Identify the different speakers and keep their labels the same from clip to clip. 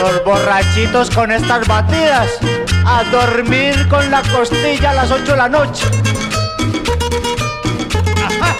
Speaker 1: Los borrachitos con estas batidas, a dormir con la costilla a las 8 de la noche. Ajá.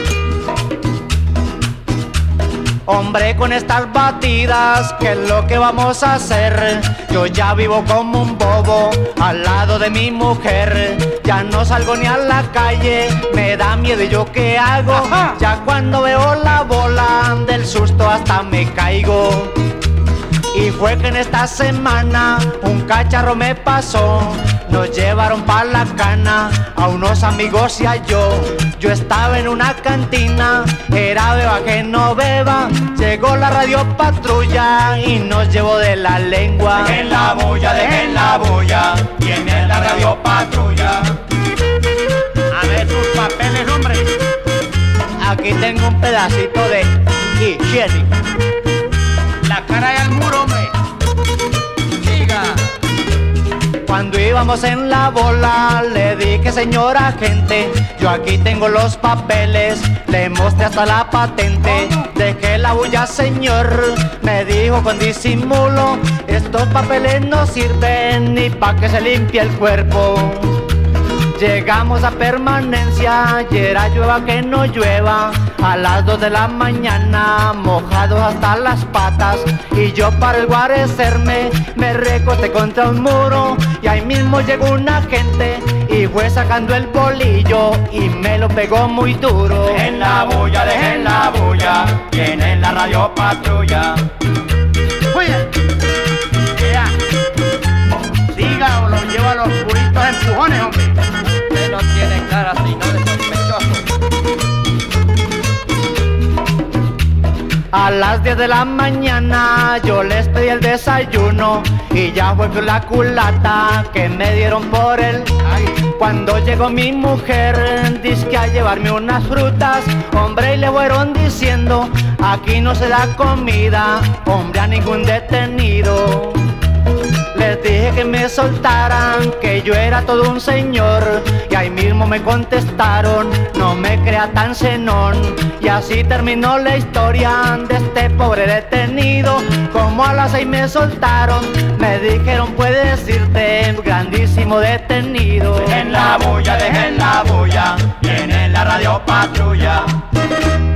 Speaker 1: Hombre, con estas batidas, ¿qué es lo que vamos a hacer? Yo ya vivo como un bobo al lado de mi mujer. Ya no salgo ni a la calle, me da miedo y yo qué hago. Ajá. Ya cuando veo la bola del susto hasta me caigo. Y fue que en esta semana un cacharro me pasó. Nos llevaron pa' la cana a unos amigos y a yo. Yo estaba en una cantina, era beba que no beba. Llegó la radio patrulla y nos llevó de la lengua.
Speaker 2: Dejen la bulla, viene la radio patrulla.
Speaker 3: A ver tus papeles, hombre.
Speaker 1: Aquí tengo un pedacito de higiene.
Speaker 3: La cara y al muro, hombre. Siga.
Speaker 1: Cuando íbamos en la bola le dije, señora agente, yo aquí tengo los papeles, le mostré hasta la patente. Dejé la bulla, señor, me dijo con disimulo, estos papeles no sirven ni pa' que se limpie el cuerpo. Llegamos a Permanencia, y era llueva que no llueva, a las 2 de la mañana, mojados hasta las patas. Y yo para el guarecerme, me recosté contra un muro, y ahí mismo llegó un agente, y fue sacando el bolillo, y me lo pegó muy duro.
Speaker 2: Dejen la bulla, viene la radio patrulla.
Speaker 3: Oye, ya. Siga o lo llevo a los puritos empujones, hombre.
Speaker 4: Usted no tiene cara sino de sospechoso.
Speaker 1: A las 10 de la mañana yo les pedí el desayuno y ya fue con la culata que me dieron por él. Cuando llegó mi mujer, dizque a llevarme unas frutas, hombre, y le fueron diciendo, aquí no se da comida, hombre, a ningún detenido. Les dije que me soltaran, que yo era todo un señor, y ahí mismo me contestaron, no me crea tan cenón. Y así terminó la historia de este pobre detenido. Como a las 6 me soltaron, me dijeron, puedes irte, grandísimo detenido.
Speaker 2: Dejen la bulla, viene la radio patrulla.